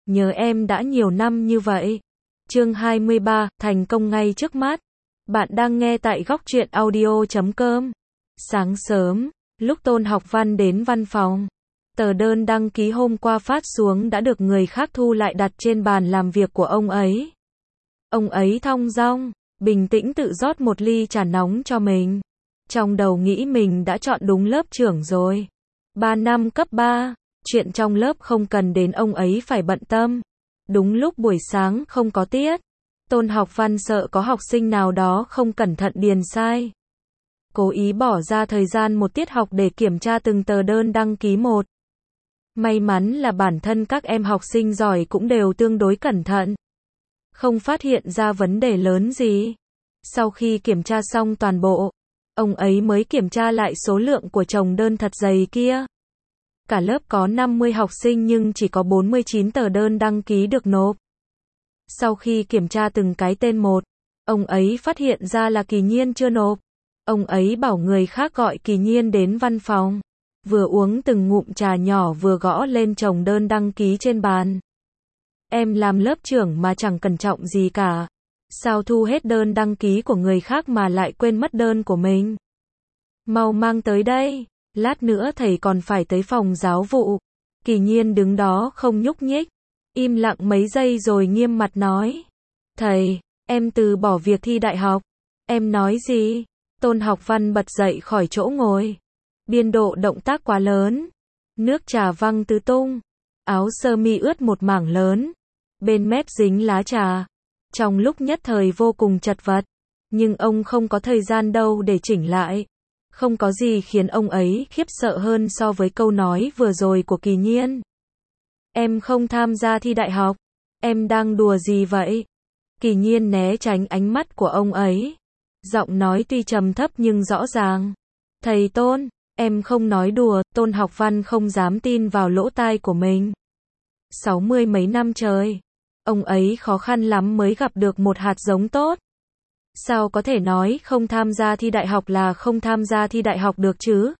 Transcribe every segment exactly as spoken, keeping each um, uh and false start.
nhớ em đã nhiều năm như vậy. Chương hai mươi ba, thành công ngay trước mắt. Bạn đang nghe tại góc truyện audio chấm com. Sáng sớm, lúc Tôn Học Văn đến văn phòng, tờ đơn đăng ký hôm qua phát xuống đã được người khác thu lại đặt trên bàn làm việc của ông ấy. Ông ấy thong dong, bình tĩnh tự rót một ly trà nóng cho mình. Trong đầu nghĩ mình đã chọn đúng lớp trưởng rồi. Ba năm cấp ba, chuyện trong lớp không cần đến ông ấy phải bận tâm. Đúng lúc buổi sáng không có tiết, Tôn Học Văn sợ có học sinh nào đó không cẩn thận điền sai. Cố ý bỏ ra thời gian một tiết học để kiểm tra từng tờ đơn đăng ký một. May mắn là bản thân các em học sinh giỏi cũng đều tương đối cẩn thận, không phát hiện ra vấn đề lớn gì. Sau khi kiểm tra xong toàn bộ, ông ấy mới kiểm tra lại số lượng của chồng đơn thật dày kia. Cả lớp có năm mươi học sinh nhưng chỉ có bốn mươi chín tờ đơn đăng ký được nộp. Sau khi kiểm tra từng cái tên một, ông ấy phát hiện ra là Kỳ Nhiên chưa nộp. Ông ấy bảo người khác gọi Kỳ Nhiên đến văn phòng. Vừa uống từng ngụm trà nhỏ vừa gõ lên chồng đơn đăng ký trên bàn. Em làm lớp trưởng mà chẳng cẩn trọng gì cả. Sao thu hết đơn đăng ký của người khác mà lại quên mất đơn của mình? Mau mang tới đây, lát nữa thầy còn phải tới phòng giáo vụ. Kỳ Nhiên đứng đó không nhúc nhích, im lặng mấy giây rồi nghiêm mặt nói. Thầy, em từ bỏ việc thi đại học. Em nói gì? Tôn Học Văn bật dậy khỏi chỗ ngồi. Biên độ động tác quá lớn. Nước trà văng tứ tung. Áo sơ mi ướt một mảng lớn. Bên mép dính lá trà. Trong lúc nhất thời vô cùng chật vật. Nhưng ông không có thời gian đâu để chỉnh lại. Không có gì khiến ông ấy khiếp sợ hơn so với câu nói vừa rồi của Kỳ Nhiên. Em không tham gia thi đại học. Em đang đùa gì vậy? Kỳ Nhiên né tránh ánh mắt của ông ấy. Giọng nói tuy trầm thấp nhưng rõ ràng. Thầy Tôn, em không nói đùa. Tôn Học Văn không dám tin vào lỗ tai của mình. Sáu mươi mấy năm trời, ông ấy khó khăn lắm mới gặp được một hạt giống tốt. Sao có thể nói không tham gia thi đại học là không tham gia thi đại học được chứ?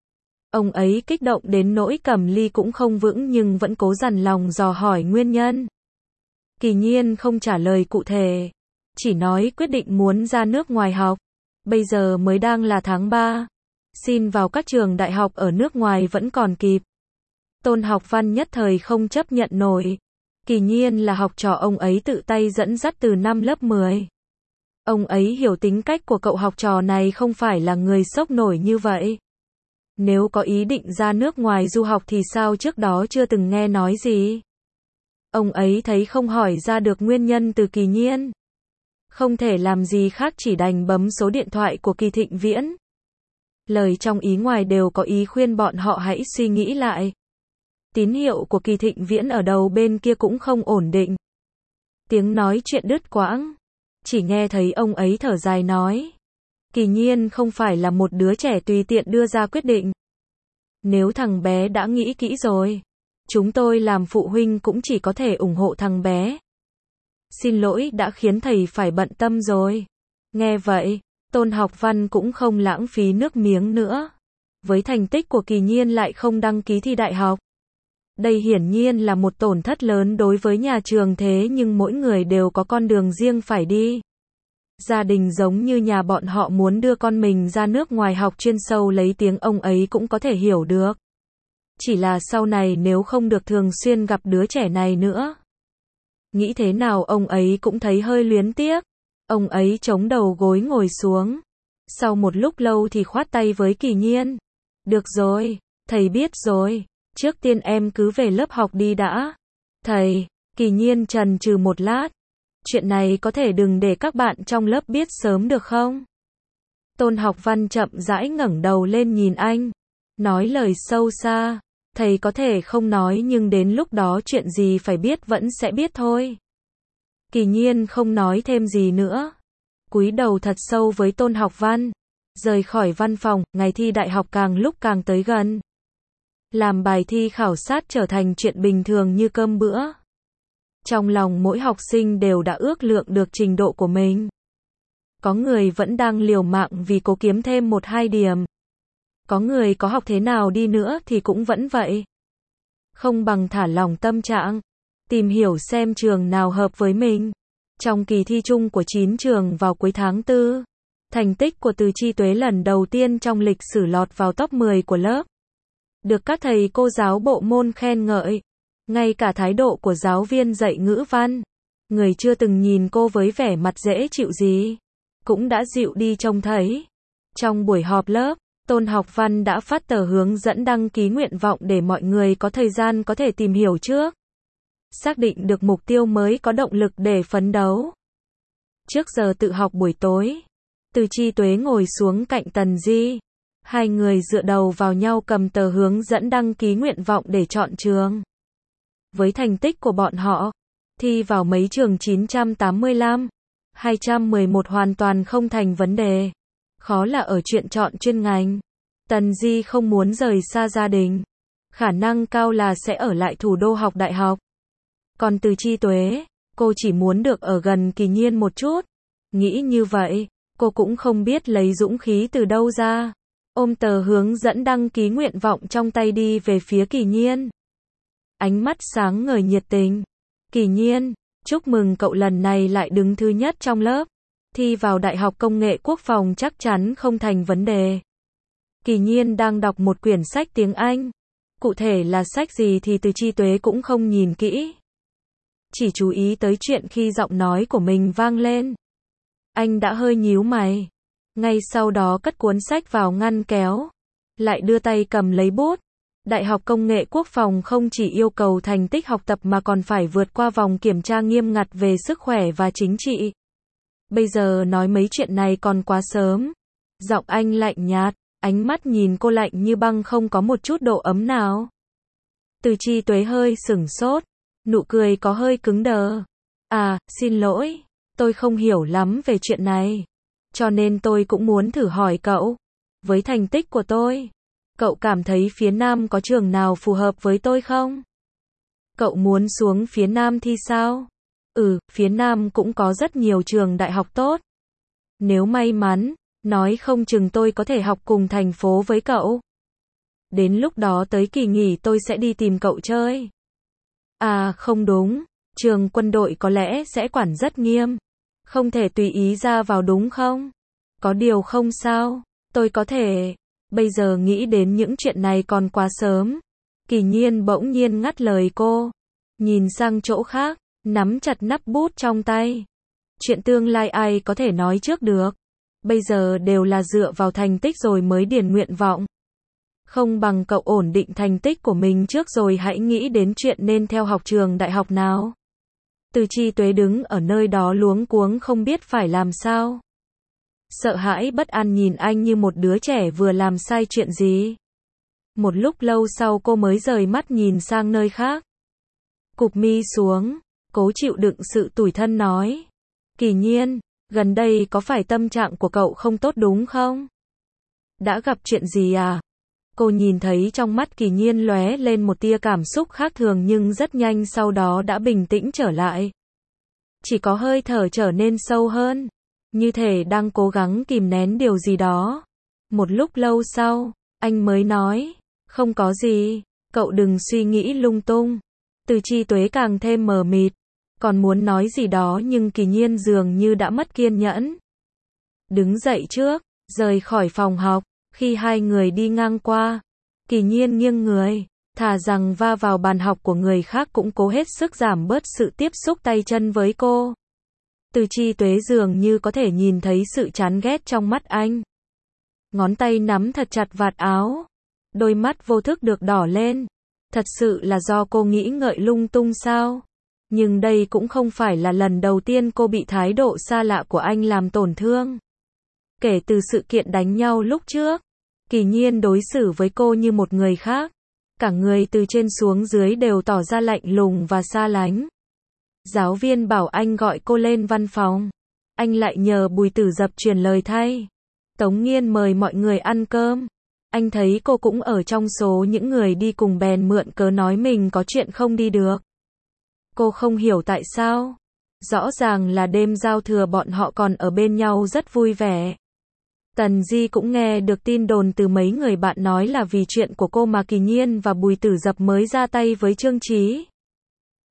Ông ấy kích động đến nỗi cầm ly cũng không vững nhưng vẫn cố dằn lòng dò hỏi nguyên nhân. Kỳ Nhiên không trả lời cụ thể, chỉ nói quyết định muốn ra nước ngoài học. Bây giờ mới đang là tháng ba, xin vào các trường đại học ở nước ngoài vẫn còn kịp. Tôn Học Văn nhất thời không chấp nhận nổi. Kỳ Nhiên là học trò ông ấy tự tay dẫn dắt từ năm lớp mười. Ông ấy hiểu tính cách của cậu học trò này không phải là người sốc nổi như vậy. Nếu có ý định ra nước ngoài du học thì sao trước đó chưa từng nghe nói gì? Ông ấy thấy không hỏi ra được nguyên nhân từ Kỳ Nhiên. Không thể làm gì khác chỉ đành bấm số điện thoại của Kỳ Thịnh Viễn. Lời trong ý ngoài đều có ý khuyên bọn họ hãy suy nghĩ lại. Tín hiệu của Kỳ Thịnh Viễn ở đầu bên kia cũng không ổn định. Tiếng nói chuyện đứt quãng. Chỉ nghe thấy ông ấy thở dài nói. Kỳ Nhiên không phải là một đứa trẻ tùy tiện đưa ra quyết định. Nếu thằng bé đã nghĩ kỹ rồi, chúng tôi làm phụ huynh cũng chỉ có thể ủng hộ thằng bé. Xin lỗi đã khiến thầy phải bận tâm rồi. Nghe vậy, Tôn Học Văn cũng không lãng phí nước miếng nữa. Với thành tích của Kỳ Nhiên lại không đăng ký thi đại học. Đây hiển nhiên là một tổn thất lớn đối với nhà trường thế nhưng mỗi người đều có con đường riêng phải đi. Gia đình giống như nhà bọn họ muốn đưa con mình ra nước ngoài học chuyên sâu lấy tiếng ông ấy cũng có thể hiểu được. Chỉ là sau này nếu không được thường xuyên gặp đứa trẻ này nữa. Nghĩ thế nào ông ấy cũng thấy hơi luyến tiếc. Ông ấy chống đầu gối ngồi xuống. Sau một lúc lâu thì khoát tay với Kỳ Nhiên. Được rồi, thầy biết rồi. Trước tiên em cứ về lớp học đi đã. Thầy, Kỳ Nhiên chần chừ một lát. Chuyện này có thể đừng để các bạn trong lớp biết sớm được không? Tôn Học Văn chậm rãi ngẩng đầu lên nhìn anh. Nói lời sâu xa. Thầy có thể không nói nhưng đến lúc đó chuyện gì phải biết vẫn sẽ biết thôi. Kỳ Nhiên không nói thêm gì nữa. Cúi đầu thật sâu với Tôn Học Văn. Rời khỏi văn phòng, ngày thi đại học càng lúc càng tới gần. Làm bài thi khảo sát trở thành chuyện bình thường như cơm bữa. Trong lòng mỗi học sinh đều đã ước lượng được trình độ của mình. Có người vẫn đang liều mạng vì cố kiếm thêm một hai điểm. Có người có học thế nào đi nữa thì cũng vẫn vậy. Không bằng thả lỏng tâm trạng. tìm hiểu xem trường nào hợp với mình. Trong kỳ thi chung của chín trường vào cuối tháng tư, thành tích của Từ Chi Tuế lần đầu tiên trong lịch sử lọt vào top mười của lớp. Được các thầy cô giáo bộ môn khen ngợi. Ngay cả thái độ của giáo viên dạy ngữ văn, người chưa từng nhìn cô với vẻ mặt dễ chịu gì, cũng đã dịu đi trông thấy. Trong buổi họp lớp, Tôn Học Văn đã phát tờ hướng dẫn đăng ký nguyện vọng để mọi người có thời gian có thể tìm hiểu trước. Xác định được mục tiêu mới có động lực để phấn đấu. Trước giờ tự học buổi tối, Từ Chi Tuế ngồi xuống cạnh Tần Di. Hai người dựa đầu vào nhau cầm tờ hướng dẫn đăng ký nguyện vọng để chọn trường. Với thành tích của bọn họ, thi vào mấy trường chín trăm tám mươi lăm, hai trăm mười một hoàn toàn không thành vấn đề. Khó là ở chuyện chọn chuyên ngành. Tần Di không muốn rời xa gia đình. Khả năng cao là sẽ ở lại thủ đô học đại học. Còn Từ Chi Tuế, cô chỉ muốn được ở gần Kỳ Nhiên một chút. Nghĩ như vậy, cô cũng không biết lấy dũng khí từ đâu ra. Ôm tờ hướng dẫn đăng ký nguyện vọng trong tay đi về phía Kỳ Nhiên. Ánh mắt sáng ngời nhiệt tình. Kỳ Nhiên, chúc mừng cậu lần này lại đứng thứ nhất trong lớp. Thi vào Đại học Công nghệ Quốc phòng chắc chắn không thành vấn đề. Kỳ Nhiên đang đọc một quyển sách tiếng Anh. Cụ thể là sách gì thì Từ Chi Tuế cũng không nhìn kỹ. Chỉ chú ý tới chuyện khi giọng nói của mình vang lên. Anh đã hơi nhíu mày. Ngay sau đó cất cuốn sách vào ngăn kéo. Lại đưa tay cầm lấy bút. Đại học Công nghệ Quốc phòng không chỉ yêu cầu thành tích học tập mà còn phải vượt qua vòng kiểm tra nghiêm ngặt về sức khỏe và chính trị. Bây giờ nói mấy chuyện này còn quá sớm. Giọng anh lạnh nhạt, ánh mắt nhìn cô lạnh như băng không có một chút độ ấm nào. Từ Chi Tuế hơi sửng sốt, nụ cười có hơi cứng đờ. À, xin lỗi, tôi không hiểu lắm về chuyện này. Cho nên tôi cũng muốn thử hỏi cậu. Với thành tích của tôi, cậu cảm thấy phía Nam có trường nào phù hợp với tôi không? Cậu muốn xuống phía Nam thi sao? Ừ, phía Nam cũng có rất nhiều trường đại học tốt. Nếu may mắn, nói không chừng tôi có thể học cùng thành phố với cậu. Đến lúc đó tới kỳ nghỉ tôi sẽ đi tìm cậu chơi. À, không đúng, trường quân đội có lẽ sẽ quản rất nghiêm. Không thể tùy ý ra vào đúng không? Có điều không sao, tôi có thể. Bây giờ nghĩ đến những chuyện này còn quá sớm. Kỳ Nhiên bỗng nhiên ngắt lời cô. Nhìn sang chỗ khác, nắm chặt nắp bút trong tay. Chuyện tương lai ai có thể nói trước được. Bây giờ đều là dựa vào thành tích rồi mới điền nguyện vọng. Không bằng cậu ổn định thành tích của mình trước rồi hãy nghĩ đến chuyện nên theo học trường đại học nào. Từ Chi Tuế đứng ở nơi đó luống cuống không biết phải làm sao. Sợ hãi bất an nhìn anh như một đứa trẻ vừa làm sai chuyện gì. Một lúc lâu sau cô mới rời mắt nhìn sang nơi khác. Cụp mi xuống, cố chịu đựng sự tủi thân nói. Kỳ Nhiên, gần đây có phải tâm trạng của cậu không tốt đúng không? Đã gặp chuyện gì à? Cô nhìn thấy trong mắt Kỳ Nhiên lóe lên một tia cảm xúc khác thường nhưng rất nhanh sau đó đã bình tĩnh trở lại. Chỉ có hơi thở trở nên sâu hơn, như thể đang cố gắng kìm nén điều gì đó. Một lúc lâu sau, anh mới nói, không có gì, cậu đừng suy nghĩ lung tung. Từ Chi Tuế càng thêm mờ mịt, còn muốn nói gì đó nhưng Kỳ Nhiên dường như đã mất kiên nhẫn. Đứng dậy trước, rời khỏi phòng học, khi hai người đi ngang qua, Kỳ Nhiên nghiêng người, thà rằng va vào bàn học của người khác cũng cố hết sức giảm bớt sự tiếp xúc tay chân với cô. Từ Chi Tuế dường như có thể nhìn thấy sự chán ghét trong mắt anh. Ngón tay nắm thật chặt vạt áo, đôi mắt vô thức được đỏ lên. Thật sự là do cô nghĩ ngợi lung tung sao? Nhưng đây cũng không phải là lần đầu tiên cô bị thái độ xa lạ của anh làm tổn thương. Kể từ sự kiện đánh nhau lúc trước, Kỳ Nhiên đối xử với cô như một người khác. Cả người từ trên xuống dưới đều tỏ ra lạnh lùng và xa lánh. Giáo viên bảo anh gọi cô lên văn phòng. Anh lại nhờ Bùi Tử Dập truyền lời thay. Tống Nghiên mời mọi người ăn cơm. Anh thấy cô cũng ở trong số những người đi cùng bèn mượn cớ nói mình có chuyện không đi được. Cô không hiểu tại sao. Rõ ràng là đêm giao thừa bọn họ còn ở bên nhau rất vui vẻ. Tần Di cũng nghe được tin đồn từ mấy người bạn nói là vì chuyện của cô mà Kỳ Nhiên và Bùi Tử Dập mới ra tay với Trương Chí.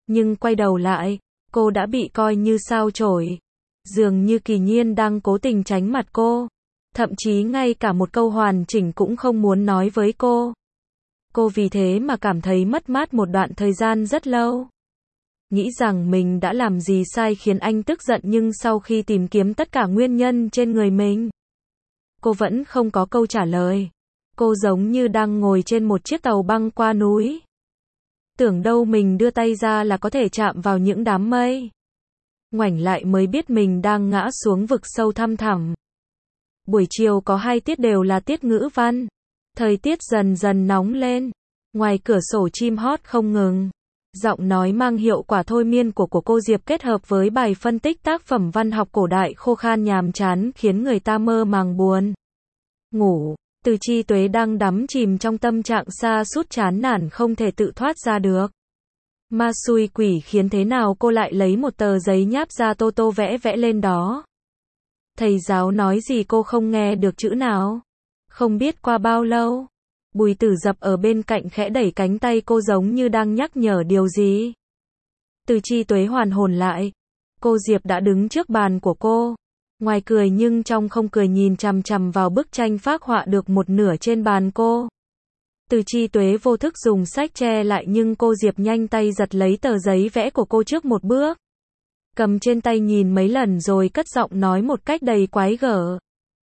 Nhưng quay đầu lại, cô đã bị coi như sao chổi. Dường như Kỳ Nhiên đang cố tình tránh mặt cô. Thậm chí ngay cả một câu hoàn chỉnh cũng không muốn nói với cô. Cô vì thế mà cảm thấy mất mát một đoạn thời gian rất lâu. Nghĩ rằng mình đã làm gì sai khiến anh tức giận, nhưng sau khi tìm kiếm tất cả nguyên nhân trên người mình, cô vẫn không có câu trả lời. Cô giống như đang ngồi trên một chiếc tàu băng qua núi. Tưởng đâu mình đưa tay ra là có thể chạm vào những đám mây. Ngoảnh lại mới biết mình đang ngã xuống vực sâu thăm thẳm. Buổi chiều có hai tiết đều là tiết ngữ văn. Thời tiết dần dần nóng lên. Ngoài cửa sổ chim hót không ngừng. Giọng nói mang hiệu quả thôi miên của của cô Diệp kết hợp với bài phân tích tác phẩm văn học cổ đại khô khan nhàm chán khiến người ta mơ màng buồn ngủ. Từ Chi Tuế đang đắm chìm trong tâm trạng sa sút chán nản không thể tự thoát ra được. Ma xui quỷ khiến thế nào cô lại lấy một tờ giấy nháp ra tô tô vẽ vẽ lên đó. Thầy giáo nói gì cô không nghe được chữ nào. Không biết qua bao lâu, Bùi Tử Dập ở bên cạnh khẽ đẩy cánh tay cô giống như đang nhắc nhở điều gì. Từ Chi Tuế hoàn hồn lại. Cô Diệp đã đứng trước bàn của cô. Ngoài cười nhưng trong không cười, nhìn chằm chằm vào bức tranh phác họa được một nửa trên bàn cô. Từ Chi Tuế vô thức dùng sách che lại nhưng cô Diệp nhanh tay giật lấy tờ giấy vẽ của cô trước một bước. Cầm trên tay nhìn mấy lần rồi cất giọng nói một cách đầy quái gở.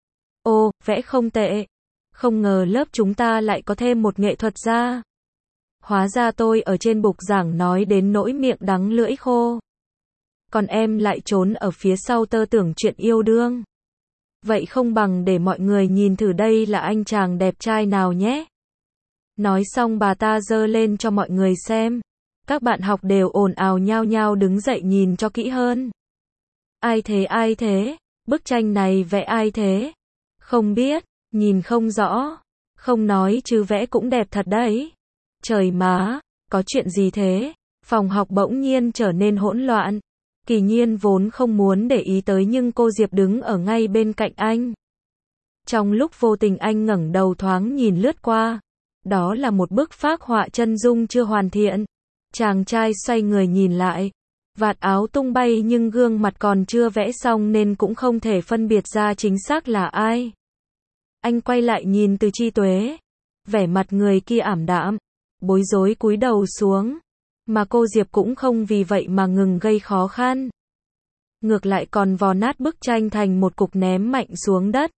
Ô, vẽ không tệ. Không ngờ lớp chúng ta lại có thêm một nghệ thuật gia. Hóa ra tôi ở trên bục giảng nói đến nỗi miệng đắng lưỡi khô. Còn em lại trốn ở phía sau tơ tưởng chuyện yêu đương. Vậy không bằng để mọi người nhìn thử đây là anh chàng đẹp trai nào nhé. Nói xong bà ta giơ lên cho mọi người xem. Các bạn học đều ồn ào nhao nhao đứng dậy nhìn cho kỹ hơn. Ai thế ai thế? Bức tranh này vẽ ai thế? Không biết, nhìn không rõ. Không nói chứ vẽ cũng đẹp thật đấy. Trời má, có chuyện gì thế? Phòng học bỗng nhiên trở nên hỗn loạn. Kỳ Nhiên vốn không muốn để ý tới nhưng cô Diệp đứng ở ngay bên cạnh anh. Trong lúc vô tình anh ngẩng đầu thoáng nhìn lướt qua. Đó là một bức phác họa chân dung chưa hoàn thiện. Chàng trai xoay người nhìn lại. Vạt áo tung bay nhưng gương mặt còn chưa vẽ xong nên cũng không thể phân biệt ra chính xác là ai. Anh quay lại nhìn Từ Chi Tuế. Vẻ mặt người kia ảm đạm, bối rối cúi đầu xuống. Mà cô Diệp cũng không vì vậy mà ngừng gây khó khăn. Ngược lại còn vò nát bức tranh thành một cục ném mạnh xuống đất.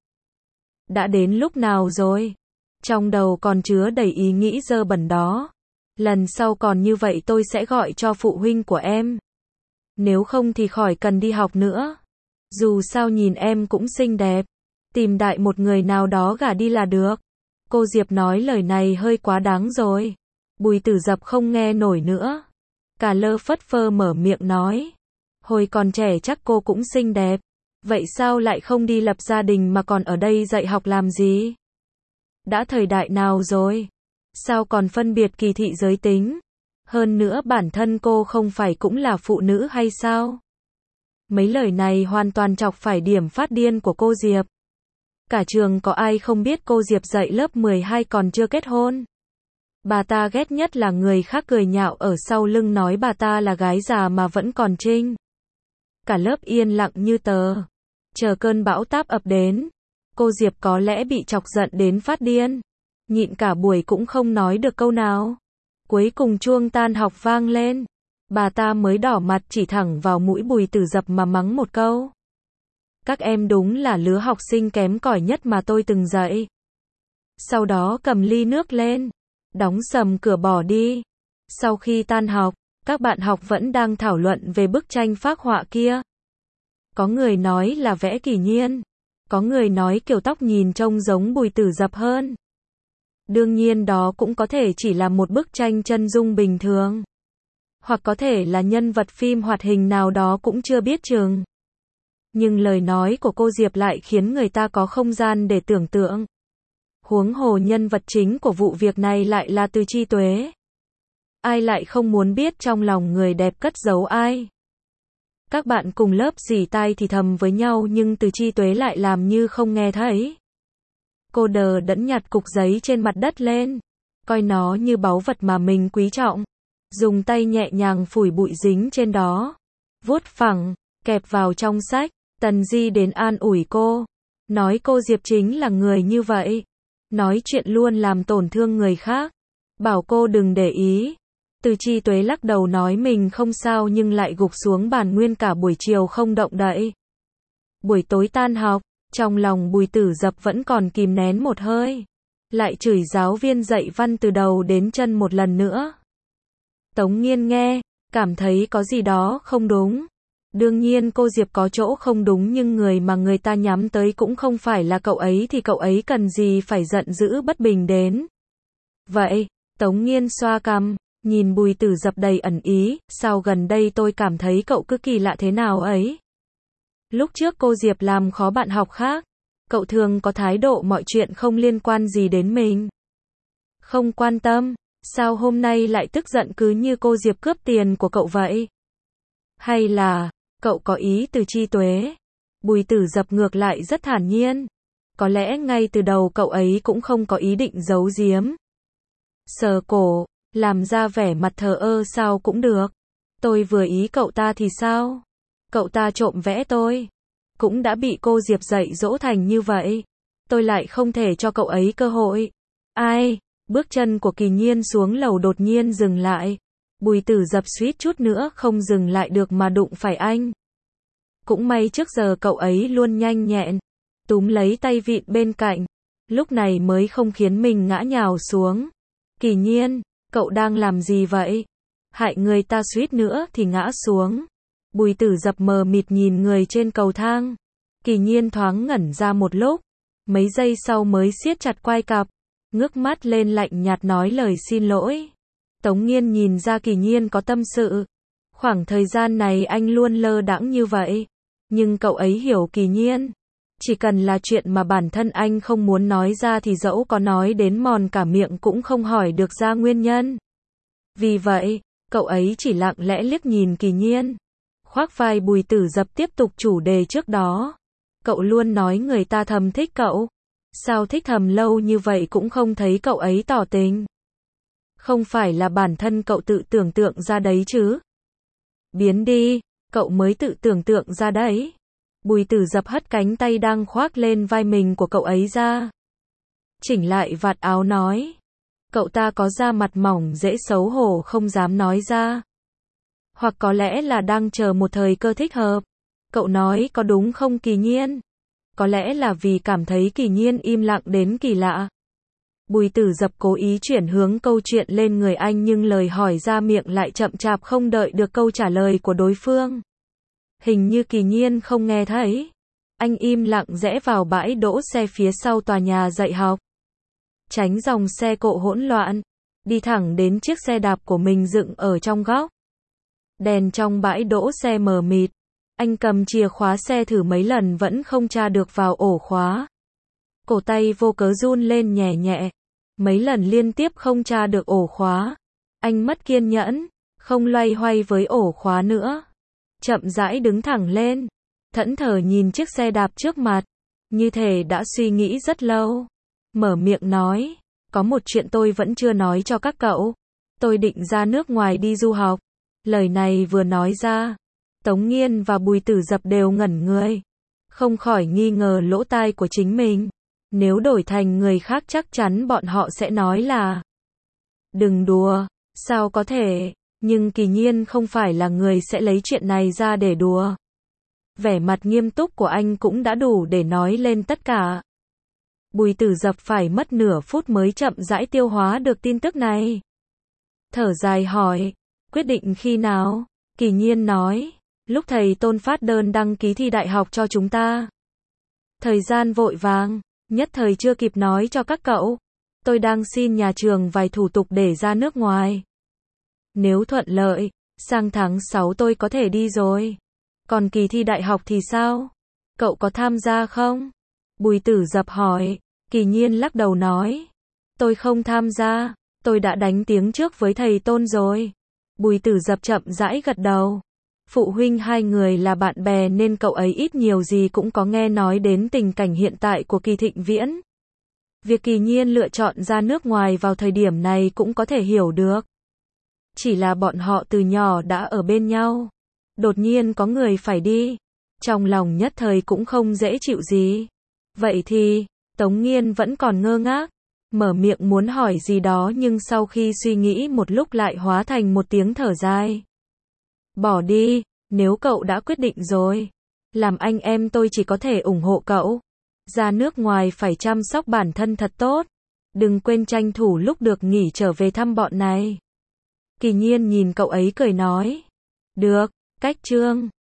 Đã đến lúc nào rồi? Trong đầu còn chứa đầy ý nghĩ dơ bẩn đó. Lần sau còn như vậy tôi sẽ gọi cho phụ huynh của em. Nếu không thì khỏi cần đi học nữa. Dù sao nhìn em cũng xinh đẹp. Tìm đại một người nào đó gả đi là được. Cô Diệp nói lời này hơi quá đáng rồi. Bùi Tử Dập không nghe nổi nữa. Cả lơ phất phơ mở miệng nói. Hồi còn trẻ chắc cô cũng xinh đẹp. Vậy sao lại không đi lập gia đình mà còn ở đây dạy học làm gì? Đã thời đại nào rồi? Sao còn phân biệt kỳ thị giới tính? Hơn nữa bản thân cô không phải cũng là phụ nữ hay sao? Mấy lời này hoàn toàn chọc phải điểm phát điên của cô Diệp. Cả trường có ai không biết cô Diệp dạy lớp mười hai còn chưa kết hôn? Bà ta ghét nhất là người khác cười nhạo ở sau lưng nói bà ta là gái già mà vẫn còn trinh. Cả lớp yên lặng như tờ. Chờ cơn bão táp ập đến. Cô Diệp có lẽ bị chọc giận đến phát điên. Nhịn cả buổi cũng không nói được câu nào. Cuối cùng chuông tan học vang lên. Bà ta mới đỏ mặt chỉ thẳng vào mũi Bùi Tử Dập mà mắng một câu. Các em đúng là lứa học sinh kém cỏi nhất mà tôi từng dạy. Sau đó cầm ly nước lên. Đóng sầm cửa bỏ đi. Sau khi tan học, các bạn học vẫn đang thảo luận về bức tranh phác họa kia. Có người nói là vẽ Kỳ Nhiên. Có người nói kiểu tóc nhìn trông giống Bùi Tử Dập hơn. Đương nhiên đó cũng có thể chỉ là một bức tranh chân dung bình thường. Hoặc có thể là nhân vật phim hoạt hình nào đó cũng chưa biết chừng. Nhưng lời nói của cô Diệp lại khiến người ta có không gian để tưởng tượng. Huống hồ nhân vật chính của vụ việc này lại là Từ Chi Tuế. Ai lại không muốn biết trong lòng người đẹp cất giấu ai. Các bạn cùng lớp rỉ tai thì thầm với nhau nhưng Từ Chi Tuế lại làm như không nghe thấy. Cô đờ đẫn nhặt cục giấy trên mặt đất lên. Coi nó như báu vật mà mình quý trọng. dùng tay nhẹ nhàng phủi bụi dính trên đó. Vuốt phẳng, kẹp vào trong sách. Tần Di đến an ủi cô. Nói cô Diệp chính là người như vậy. Nói chuyện luôn làm tổn thương người khác. Bảo cô đừng để ý. Từ Chi Tuế lắc đầu nói mình không sao nhưng lại gục xuống bàn nguyên cả buổi chiều không động đậy. Buổi tối tan học, trong lòng Bùi Tử Dập vẫn còn kìm nén một hơi. Lại chửi giáo viên dạy văn từ đầu đến chân một lần nữa. Tống Nghiên nghe, cảm thấy có gì đó không đúng. Đương nhiên cô Diệp có chỗ không đúng nhưng người mà người ta nhắm tới cũng không phải là cậu ấy thì cậu ấy cần gì phải giận dữ bất bình đến. Vậy, Tống Nghiên xoa cằm, nhìn Bùi Tử Dập đầy ẩn ý, sao gần đây tôi cảm thấy cậu cứ kỳ lạ thế nào ấy. Lúc trước cô Diệp làm khó bạn học khác, cậu thường có thái độ mọi chuyện không liên quan gì đến mình. Không quan tâm, sao hôm nay lại tức giận cứ như cô Diệp cướp tiền của cậu vậy? Hay là, cậu có ý từ Chi Tuế? Bùi Tử Dập ngược lại rất thản nhiên. Có lẽ ngay từ đầu cậu ấy cũng không có ý định giấu giếm. Sờ cổ, làm ra vẻ mặt thờ ơ sao cũng được. Tôi vừa ý cậu ta thì sao? Cậu ta trộm vẽ tôi. Cũng đã bị cô Diệp dạy dỗ thành như vậy. Tôi lại không thể cho cậu ấy cơ hội. Ai? Bước chân của Kỳ Nhiên xuống lầu đột nhiên dừng lại. Bùi Tử Dập suýt chút nữa không dừng lại được mà đụng phải anh. Cũng may trước giờ cậu ấy luôn nhanh nhẹn, túm lấy tay vịn bên cạnh, lúc này mới không khiến mình ngã nhào xuống. Kỳ Nhiên, cậu đang làm gì vậy? Hại người ta suýt nữa thì ngã xuống. Bùi Tử Dập mờ mịt nhìn người trên cầu thang. Kỳ Nhiên thoáng ngẩn ra một lúc, mấy giây sau mới siết chặt quai cặp, ngước mắt lên lạnh nhạt nói lời xin lỗi. Tống Nghiên nhìn ra Kỳ Nhiên có tâm sự. Khoảng thời gian này anh luôn lơ đãng như vậy. Nhưng cậu ấy hiểu Kỳ Nhiên. Chỉ cần là chuyện mà bản thân anh không muốn nói ra thì dẫu có nói đến mòn cả miệng cũng không hỏi được ra nguyên nhân. Vì vậy, cậu ấy chỉ lặng lẽ liếc nhìn Kỳ Nhiên. Khoác vai Bùi Tử Dập tiếp tục chủ đề trước đó. Cậu luôn nói người ta thầm thích cậu. Sao thích thầm lâu như vậy cũng không thấy cậu ấy tỏ tình? Không phải là bản thân cậu tự tưởng tượng ra đấy chứ? Biến đi, cậu mới tự tưởng tượng ra đấy. Bùi Tử Dập hất cánh tay đang khoác lên vai mình của cậu ấy ra. Chỉnh lại vạt áo nói. Cậu ta có da mặt mỏng dễ xấu hổ không dám nói ra. Hoặc có lẽ là đang chờ một thời cơ thích hợp. Cậu nói có đúng không Kỳ Nhiên? Có lẽ là vì cảm thấy Kỳ Nhiên im lặng đến kỳ lạ. Bùi Tử Dập cố ý chuyển hướng câu chuyện lên người anh nhưng lời hỏi ra miệng lại chậm chạp không đợi được câu trả lời của đối phương. Hình như Kỳ Nhiên không nghe thấy. Anh im lặng rẽ vào bãi đỗ xe phía sau tòa nhà dạy học. Tránh dòng xe cộ hỗn loạn. Đi thẳng đến chiếc xe đạp của mình dựng ở trong góc. Đèn trong bãi đỗ xe mờ mịt. Anh cầm chìa khóa xe thử mấy lần vẫn không tra được vào ổ khóa. Cổ tay vô cớ run lên nhẹ nhẹ. Mấy lần liên tiếp không tra được ổ khóa. Anh mất kiên nhẫn, không loay hoay với ổ khóa nữa. Chậm rãi đứng thẳng lên, thẫn thờ nhìn chiếc xe đạp trước mặt. Như thể đã suy nghĩ rất lâu. Mở miệng nói, có một chuyện tôi vẫn chưa nói cho các cậu. Tôi định ra nước ngoài đi du học. Lời này vừa nói ra, Tống Nghiên và Bùi Tử Dập đều ngẩn người. Không khỏi nghi ngờ lỗ tai của chính mình. Nếu đổi thành người khác chắc chắn bọn họ sẽ nói là đừng đùa, sao có thể, nhưng Kỳ Nhiên không phải là người sẽ lấy chuyện này ra để đùa. Vẻ mặt nghiêm túc của anh cũng đã đủ để nói lên tất cả. Bùi Tử Dập phải mất nửa phút mới chậm rãi tiêu hóa được tin tức này. Thở dài hỏi, quyết định khi nào? Kỳ Nhiên nói, lúc thầy Tôn phát đơn đăng ký thi đại học cho chúng ta. Thời gian vội vàng, nhất thời chưa kịp nói cho các cậu. Tôi đang xin nhà trường vài thủ tục để ra nước ngoài. Nếu thuận lợi, sang tháng sáu tôi có thể đi rồi. Còn kỳ thi đại học thì sao? Cậu có tham gia không? Bùi Tử Dập hỏi. Kỳ Nhiên lắc đầu nói. Tôi không tham gia, tôi đã đánh tiếng trước với thầy Tôn rồi. Bùi Tử Dập chậm rãi gật đầu. Phụ huynh hai người là bạn bè nên cậu ấy ít nhiều gì cũng có nghe nói đến tình cảnh hiện tại của Kỳ Thịnh Viễn. Việc Kỳ Nhiên lựa chọn ra nước ngoài vào thời điểm này cũng có thể hiểu được. Chỉ là bọn họ từ nhỏ đã ở bên nhau. Đột nhiên có người phải đi. Trong lòng nhất thời cũng không dễ chịu gì. Vậy thì, Tống Nghiên vẫn còn ngơ ngác. Mở miệng muốn hỏi gì đó nhưng sau khi suy nghĩ một lúc lại hóa thành một tiếng thở dài. Bỏ đi, nếu cậu đã quyết định rồi. Làm anh em tôi chỉ có thể ủng hộ cậu. Ra nước ngoài phải chăm sóc bản thân thật tốt. Đừng quên tranh thủ lúc được nghỉ trở về thăm bọn này. Kỳ Nhiên nhìn cậu ấy cười nói. Được, cách Trương.